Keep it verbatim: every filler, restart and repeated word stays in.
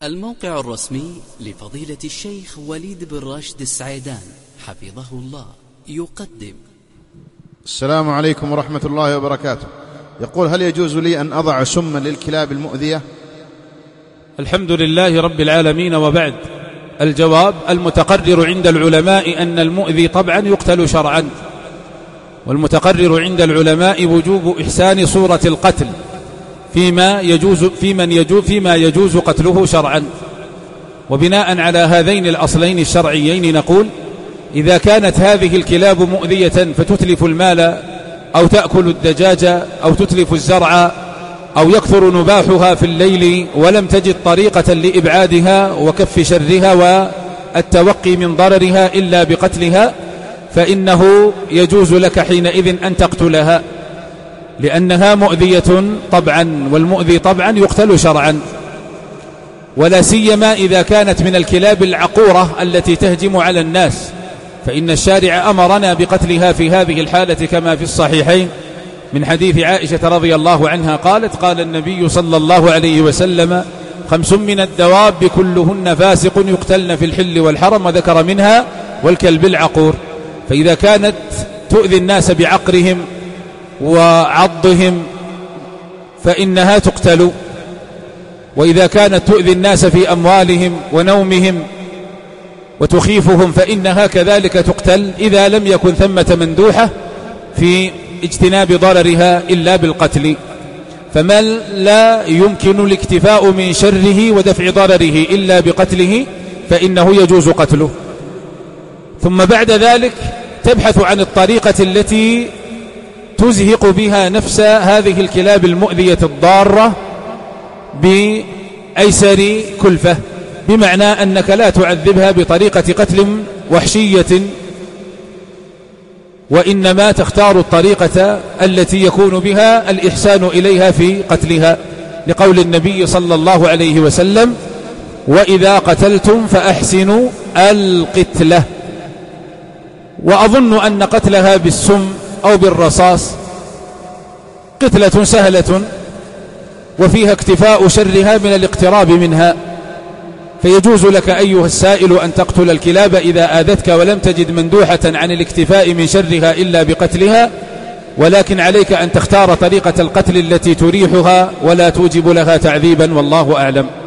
الموقع الرسمي لفضيلة الشيخ وليد بن راشد السعيدان حفظه الله يقدم. السلام عليكم ورحمة الله وبركاته. يقول: هل يجوز لي أن أضع سما للكلاب المؤذية؟ الحمد لله رب العالمين، وبعد. الجواب: المتقرر عند العلماء أن المؤذي طبعا يقتل شرعا، والمتقرر عند العلماء وجوب إحسان صورة القتل فيما يجوز في من يجوز فيما يجوز قتله شرعا. وبناء على هذين الأصلين الشرعيين نقول: إذا كانت هذه الكلاب مؤذية فتتلف المال أو تأكل الدجاج أو تتلف الزرع أو يكثر نباحها في الليل ولم تجد طريقة لإبعادها وكف شرها والتوقي من ضررها إلا بقتلها، فإنه يجوز لك حينئذ أن تقتلها، لأنها مؤذية طبعا، والمؤذي طبعا يقتل شرعا، ولا سيما إذا كانت من الكلاب العقورة التي تهجم على الناس، فإن الشارع أمرنا بقتلها في هذه الحالة كما في الصحيحين من حديث عائشة رضي الله عنها قالت: قال النبي صلى الله عليه وسلم: خمس من الدواب كلهن فاسق يقتلن في الحل والحرم، وذكر منها والكلب العقور. فإذا كانت تؤذي الناس بعقرهم وعضهم فإنها تقتل، وإذا كانت تؤذي الناس في أموالهم ونومهم وتخيفهم فإنها كذلك تقتل، إذا لم يكن ثمة مندوحة في اجتناب ضررها إلا بالقتل. فمن لا يمكن الاكتفاء من شره ودفع ضرره إلا بقتله فإنه يجوز قتله. ثم بعد ذلك تبحث عن الطريقة التي تزهق بها نفس هذه الكلاب المؤذية الضارة بأيسر كلفة، بمعنى أنك لا تعذبها بطريقة قتل وحشية، وإنما تختار الطريقة التي يكون بها الإحسان إليها في قتلها، لقول النبي صلى الله عليه وسلم: وإذا قتلتم فأحسنوا القتلة. وأظن أن قتلها بالسم أو بالرصاص قتلة سهلة وفيها اكتفاء شرها من الاقتراب منها، فيجوز لك أيها السائل أن تقتل الكلاب إذا آذتك ولم تجد مندوحة عن الاكتفاء من شرها إلا بقتلها، ولكن عليك أن تختار طريقة القتل التي تريحها ولا توجب لها تعذيبا، والله أعلم.